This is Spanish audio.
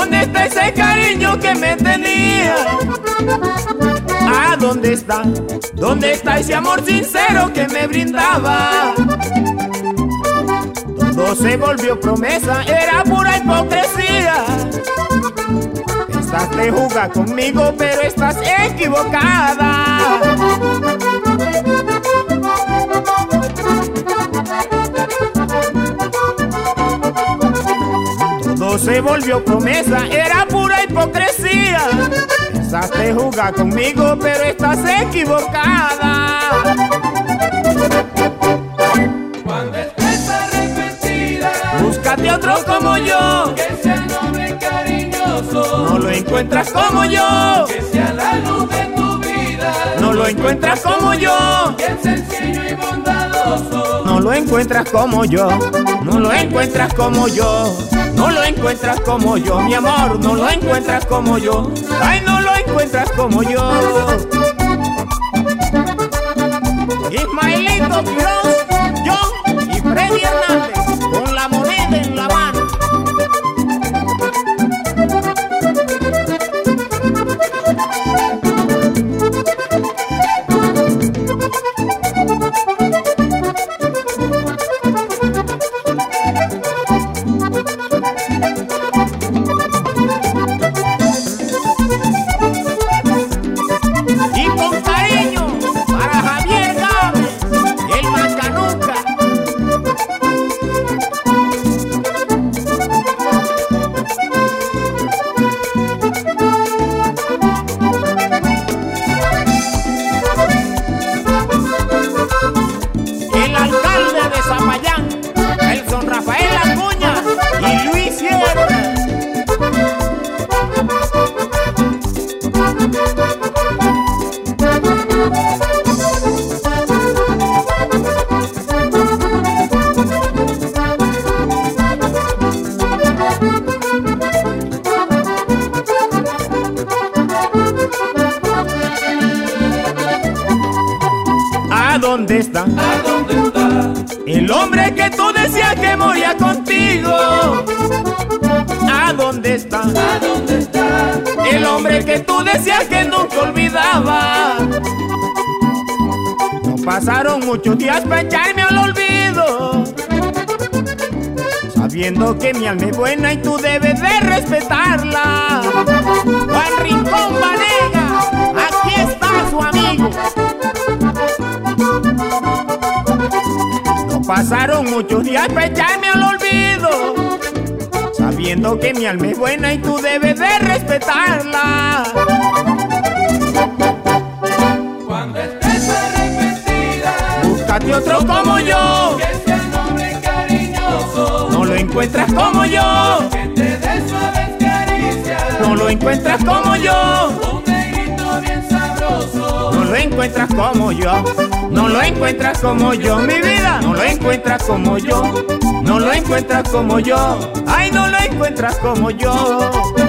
dónde está ese cariño que me tenía? ¿A dónde está? ¿Dónde está ese amor sincero que me brindaba? Todo se volvió promesa, era pura hipocresía. Pensaste jugar conmigo, pero estás equivocada. Todo se volvió promesa, era pura hipocresía. Pensaste jugar conmigo, pero estás equivocada. Cuando estés arrepentida, búscate otro como yo, que sea noble y cariñoso. no lo encuentras como yo, Que sea la luz de tu vida. no lo encuentras como yo, Bien sencillo y bondadoso. no lo encuentras como yo, no lo encuentras como yo, no lo encuentras como yo, mi amor, no lo encuentras como yo, ay, no lo encuentras como yo. Ismaelito Quiroz, John y Freddy Hernández, con la moneda en la mano. Y con cariño para Javier Gámez, el Macanuca. El alcalde de Zapayán, Nelson Rafael Acuña y Luis Sierra. ¿A dónde está? ¿A dónde está? El hombre que tú decías que moría contigo. ¿A dónde está? ¿A dónde está? El hombre que tú decías que nunca olvidaba. No pasaron muchos días para echarme al olvido, sabiendo que mi alma es buena y tú debes de respetarla. Juan Rincón Vanega, aquí está su amigo. No pasaron muchos días para echarme al olvido, sabiendo que mi alma es buena y tú debes de respetarla. Cuando estés arrepentida, Búscate otro como yo, que sea noble y cariñoso. no lo encuentras como yo, Que te dé suaves caricias. no lo encuentras como yo, Un negrito bien sabroso. no lo encuentras como yo, no lo encuentras como yo, mi vida, no lo encuentras como yo, no lo encuentras como yo, ay, no lo encuentras como yo.